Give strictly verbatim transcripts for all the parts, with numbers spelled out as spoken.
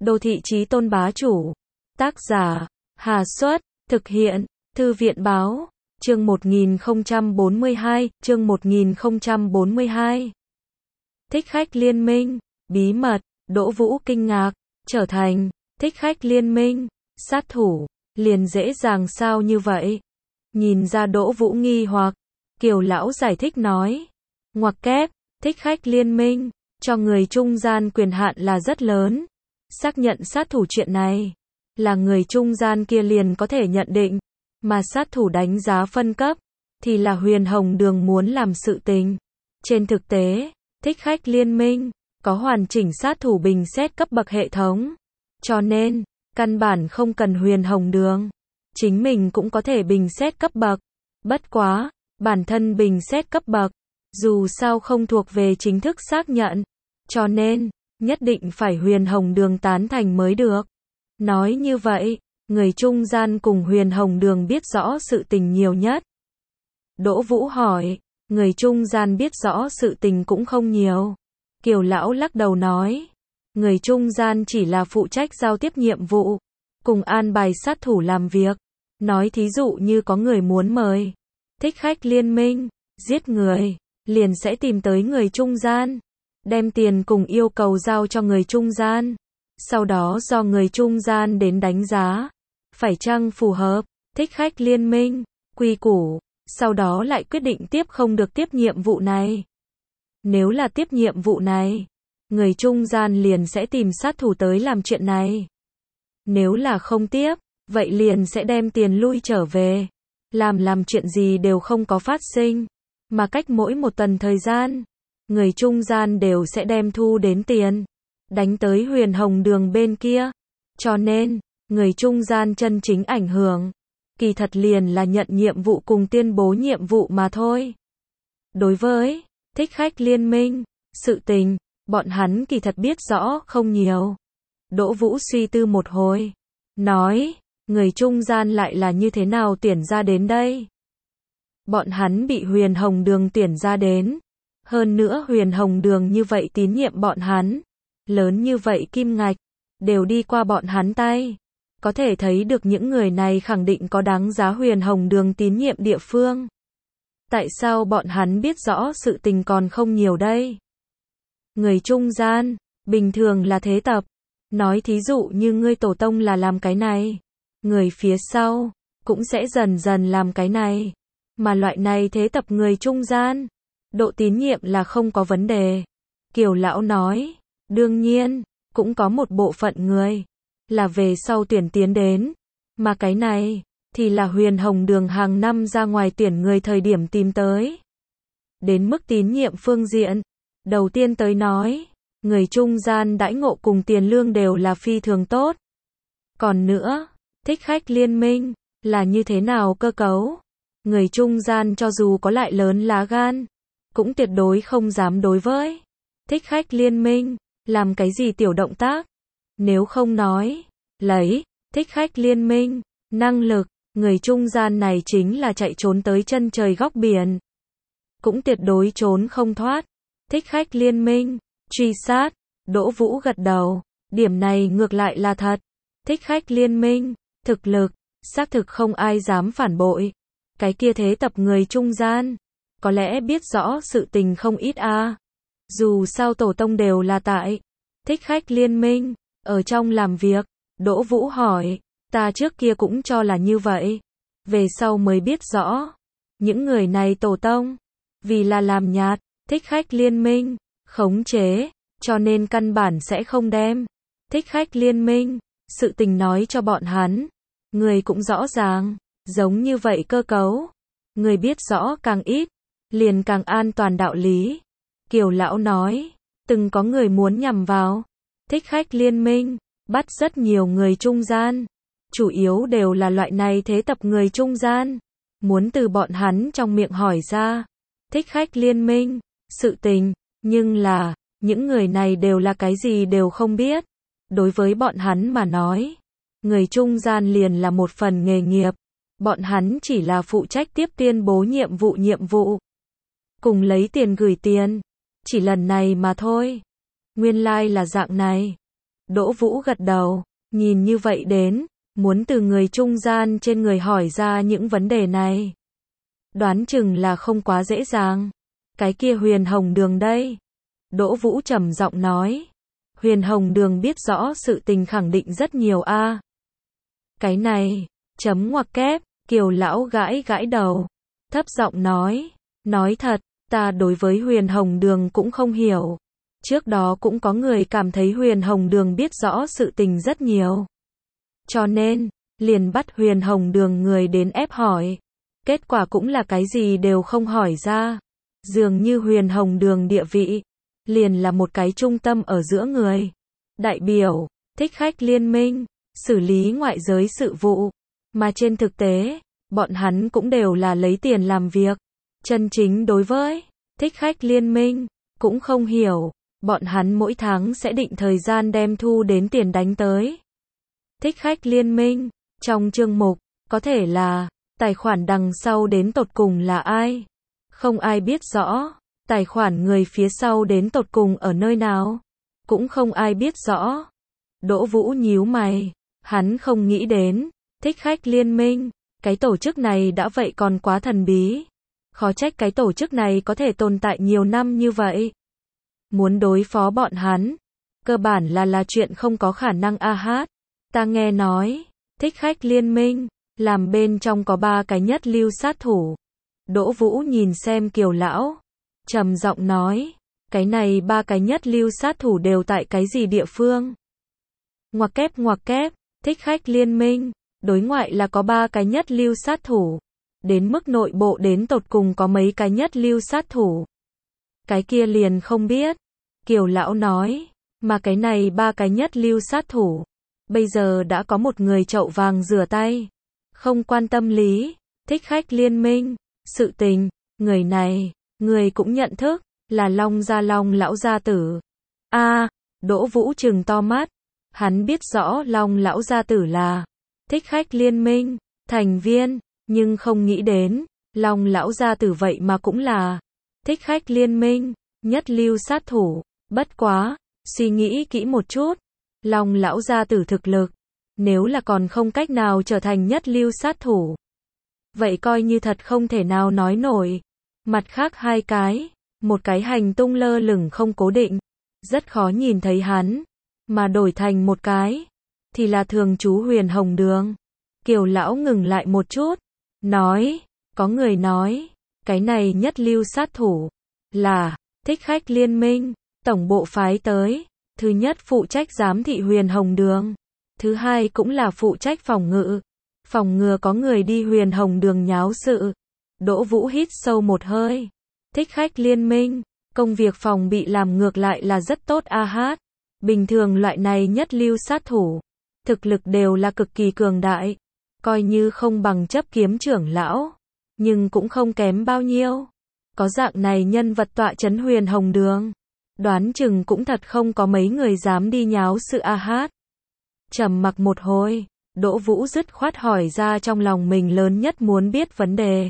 Đô thị chí tôn bá chủ. Tác giả, Hà Xuất, thực hiện, Thư viện báo, chương một nghìn không trăm bốn mươi hai, chương một nghìn không trăm bốn mươi hai. Thích khách liên minh, bí mật, Đỗ Vũ kinh ngạc, trở thành, thích khách liên minh, sát thủ, liền dễ dàng sao như vậy? Nhìn ra Đỗ Vũ nghi hoặc, Kiều lão giải thích nói, ngoặc kép, thích khách liên minh, cho người trung gian quyền hạn là rất lớn. Xác nhận sát thủ chuyện này, là người trung gian kia liền có thể nhận định, mà sát thủ đánh giá phân cấp, thì là Huyền Hồng Đường muốn làm sự tình. Trên thực tế, thích khách liên minh, có hoàn chỉnh sát thủ bình xét cấp bậc hệ thống. Cho nên, căn bản không cần Huyền Hồng Đường. Chính mình cũng có thể bình xét cấp bậc. Bất quá, bản thân bình xét cấp bậc, dù sao không thuộc về chính thức xác nhận. Cho nên, nhất định phải Huyền Hồng Đường tán thành mới được. Nói như vậy, người trung gian cùng Huyền Hồng Đường biết rõ sự tình nhiều nhất. Đỗ Vũ hỏi, người trung gian biết rõ sự tình cũng không nhiều. Kiều lão lắc đầu nói, người trung gian chỉ là phụ trách giao tiếp nhiệm vụ, cùng an bài sát thủ làm việc. Nói thí dụ như có người muốn mời thích khách liên minh, giết người, liền sẽ tìm tới người trung gian, đem tiền cùng yêu cầu giao cho người trung gian. Sau đó do người trung gian đến đánh giá, phải chăng phù hợp, thích khách liên minh, quy củ, sau đó lại quyết định tiếp không được tiếp nhiệm vụ này. Nếu là tiếp nhiệm vụ này, người trung gian liền sẽ tìm sát thủ tới làm chuyện này. Nếu là không tiếp, vậy liền sẽ đem tiền lui trở về, làm làm chuyện gì đều không có phát sinh, mà cách mỗi một tuần thời gian, người trung gian đều sẽ đem thu đến tiền, đánh tới Huyền Hồng Đường bên kia. Cho nên, người trung gian chân chính ảnh hưởng, kỳ thật liền là nhận nhiệm vụ cùng tuyên bố nhiệm vụ mà thôi. Đối với thích khách liên minh, sự tình, bọn hắn kỳ thật biết rõ không nhiều. Đỗ Vũ suy tư một hồi, nói, người trung gian lại là như thế nào tuyển ra đến đây? Bọn hắn bị Huyền Hồng Đường tuyển ra đến. Hơn nữa Huyền Hồng Đường như vậy tín nhiệm bọn hắn, lớn như vậy kim ngạch, đều đi qua bọn hắn tay. Có thể thấy được những người này khẳng định có đáng giá Huyền Hồng Đường tín nhiệm địa phương. Tại sao bọn hắn biết rõ sự tình còn không nhiều đây? Người trung gian, bình thường là thế tập. Nói thí dụ như ngươi tổ tông là làm cái này, người phía sau, cũng sẽ dần dần làm cái này. Mà loại này thế tập người trung gian, độ tín nhiệm là không có vấn đề. Kiều lão nói, đương nhiên, cũng có một bộ phận người, là về sau tuyển tiến đến. Mà cái này, thì là Huyền Hồng Đường hàng năm ra ngoài tuyển người thời điểm tìm tới. Đến mức tín nhiệm phương diện, đầu tiên tới nói, người trung gian đãi ngộ cùng tiền lương đều là phi thường tốt. Còn nữa, thích khách liên minh, là như thế nào cơ cấu? Người trung gian cho dù có lại lớn lá gan, cũng tuyệt đối không dám đối với thích khách liên minh, làm cái gì tiểu động tác. Nếu không nói, lấy, thích khách liên minh, năng lực, người trung gian này chính là chạy trốn tới chân trời góc biển. Cũng tuyệt đối trốn không thoát. Thích khách liên minh, truy sát, Đỗ Vũ gật đầu, điểm này ngược lại là thật. Thích khách liên minh, thực lực, xác thực không ai dám phản bội. Cái kia thế tập người trung gian, có lẽ biết rõ sự tình không ít a. À. Dù sao tổ tông đều là tại thích khách liên minh, ở trong làm việc. Đỗ Vũ hỏi, ta trước kia cũng cho là như vậy, về sau mới biết rõ, những người này tổ tông, vì là làm nhạt thích khách liên minh, khống chế, cho nên căn bản sẽ không đem thích khách liên minh, sự tình nói cho bọn hắn. Người cũng rõ ràng, giống như vậy cơ cấu, người biết rõ càng ít, liền càng an toàn đạo lý. Kiều lão nói, từng có người muốn nhằm vào thích khách liên minh, bắt rất nhiều người trung gian, chủ yếu đều là loại này thế tập người trung gian, muốn từ bọn hắn trong miệng hỏi ra thích khách liên minh, sự tình, nhưng là, những người này đều là cái gì đều không biết. Đối với bọn hắn mà nói, người trung gian liền là một phần nghề nghiệp, bọn hắn chỉ là phụ trách tiếp tuyên bố nhiệm vụ nhiệm vụ, cùng lấy tiền gửi tiền, chỉ lần này mà thôi. Nguyên lai like là dạng này. Đỗ Vũ gật đầu, nhìn như vậy đến, muốn từ người trung gian trên người hỏi ra những vấn đề này. Đoán chừng là không quá dễ dàng. Cái kia Huyền Hồng Đường đây. Đỗ Vũ trầm giọng nói. Huyền Hồng Đường biết rõ sự tình khẳng định rất nhiều a. Cái này, chấm ngoặc kép, Kiều lão gãi gãi đầu. Thấp giọng nói. Nói thật, ta đối với Huyền Hồng Đường cũng không hiểu. Trước đó cũng có người cảm thấy Huyền Hồng Đường biết rõ sự tình rất nhiều. Cho nên, liền bắt Huyền Hồng Đường người đến ép hỏi. Kết quả cũng là cái gì đều không hỏi ra. Dường như Huyền Hồng Đường địa vị, liền là một cái trung tâm ở giữa người. Đại biểu, thích khách liên minh, xử lý ngoại giới sự vụ. Mà trên thực tế, bọn hắn cũng đều là lấy tiền làm việc. Chân chính đối với thích khách liên minh, cũng không hiểu. Bọn hắn mỗi tháng sẽ định thời gian đem thu đến tiền đánh tới. Thích khách liên minh, trong chương mục, có thể là, tài khoản đằng sau đến tột cùng là ai? Không ai biết rõ, tài khoản người phía sau đến tột cùng ở nơi nào? Cũng không ai biết rõ. Đỗ Vũ nhíu mày, hắn không nghĩ đến, thích khách liên minh, cái tổ chức này đã vậy còn quá thần bí. Khó trách cái tổ chức này có thể tồn tại nhiều năm như vậy. Muốn đối phó bọn hắn, cơ bản là là chuyện không có khả năng a hát. Ta nghe nói, thích khách liên minh, làm bên trong có ba cái nhất lưu sát thủ. Đỗ Vũ nhìn xem Kiều lão, trầm giọng nói, cái này ba cái nhất lưu sát thủ đều tại cái gì địa phương? Ngoặc kép ngoặc kép, thích khách liên minh, đối ngoại là có ba cái nhất lưu sát thủ. Đến mức nội bộ đến tột cùng có mấy cái nhất lưu sát thủ. Cái kia liền không biết. Kiều lão nói, mà cái này ba cái nhất lưu sát thủ. Bây giờ đã có một người chậu vàng rửa tay. Không quan tâm lý, thích khách liên minh, sự tình, người này, người cũng nhận thức, là Long Gia Long lão gia tử. A, Đỗ Vũ trừng to mắt, hắn biết rõ Long lão gia tử là thích khách liên minh, thành viên, nhưng không nghĩ đến, Long lão gia tử vậy mà cũng là thích khách liên minh, nhất lưu sát thủ. Bất quá, suy nghĩ kỹ một chút, Long lão gia tử thực lực, nếu là còn không cách nào trở thành nhất lưu sát thủ, vậy coi như thật không thể nào nói nổi. Mặt khác hai cái, một cái hành tung lơ lửng không cố định, rất khó nhìn thấy hắn, mà đổi thành một cái, thì là thường trú Huyền Hồng Đường. Kiều lão ngừng lại một chút, nói, có người nói, cái này nhất lưu sát thủ, là, thích khách liên minh, tổng bộ phái tới, thứ nhất phụ trách giám thị Huyền Hồng Đường, thứ hai cũng là phụ trách phòng ngự, phòng ngừa có người đi Huyền Hồng Đường nháo sự. Đỗ Vũ hít sâu một hơi, thích khách liên minh, công việc phòng bị làm ngược lại là rất tốt a hát, bình thường loại này nhất lưu sát thủ, thực lực đều là cực kỳ cường đại, coi như không bằng chấp kiếm trưởng lão, nhưng cũng không kém bao nhiêu. Có dạng này nhân vật tọa chấn Huyền Hồng Đường, đoán chừng cũng thật không có mấy người dám đi nháo sự a hát. Trầm mặc một hồi, Đỗ Vũ dứt khoát hỏi ra trong lòng mình lớn nhất muốn biết vấn đề.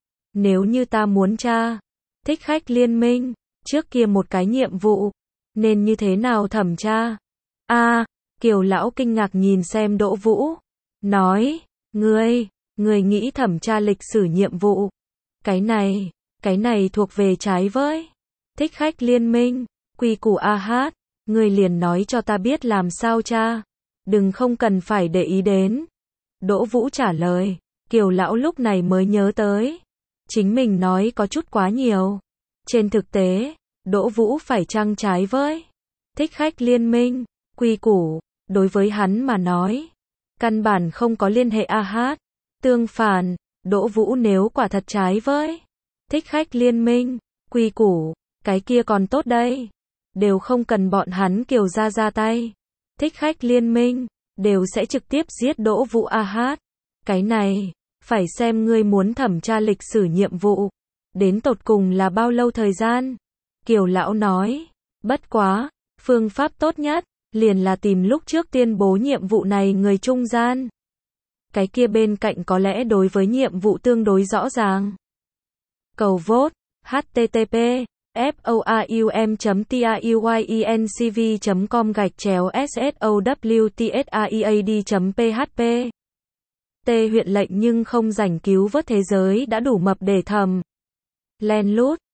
Nếu như ta muốn tra, thích khách liên minh, trước kia một cái nhiệm vụ, nên như thế nào thẩm tra? A, Kiều lão kinh ngạc nhìn xem Đỗ Vũ, nói, ngươi, ngươi nghĩ thẩm tra lịch sử nhiệm vụ. Cái này, cái này thuộc về trái với thích khách liên minh, quy củ a hát, ngươi liền nói cho ta biết làm sao tra, đừng không cần phải để ý đến. Đỗ Vũ trả lời, Kiều lão lúc này mới nhớ tới, chính mình nói có chút quá nhiều. Trên thực tế, Đỗ Vũ phải chăng trái với thích khách liên minh, quy củ, đối với hắn mà nói, căn bản không có liên hệ a hát. Tương phản, Đỗ Vũ nếu quả thật trái với thích khách liên minh, quy củ, cái kia còn tốt đây. Đều không cần bọn hắn Kiều gia ra tay. Thích khách liên minh, đều sẽ trực tiếp giết Đỗ Vũ a hát. Cái này, phải xem ngươi muốn thẩm tra lịch sử nhiệm vụ. Đến tột cùng là bao lâu thời gian? Kiều lão nói, bất quá, phương pháp tốt nhất, liền là tìm lúc trước tuyên bố nhiệm vụ này người trung gian. Cái kia bên cạnh có lẽ đối với nhiệm vụ tương đối rõ ràng. Cầu vote, H T T P forum chấm truyencv chấm com gạch chéo sowtsaead chấm php. T huyện lệnh nhưng không rảnh cứu vớt thế giới đã đủ mập để thầm len lút.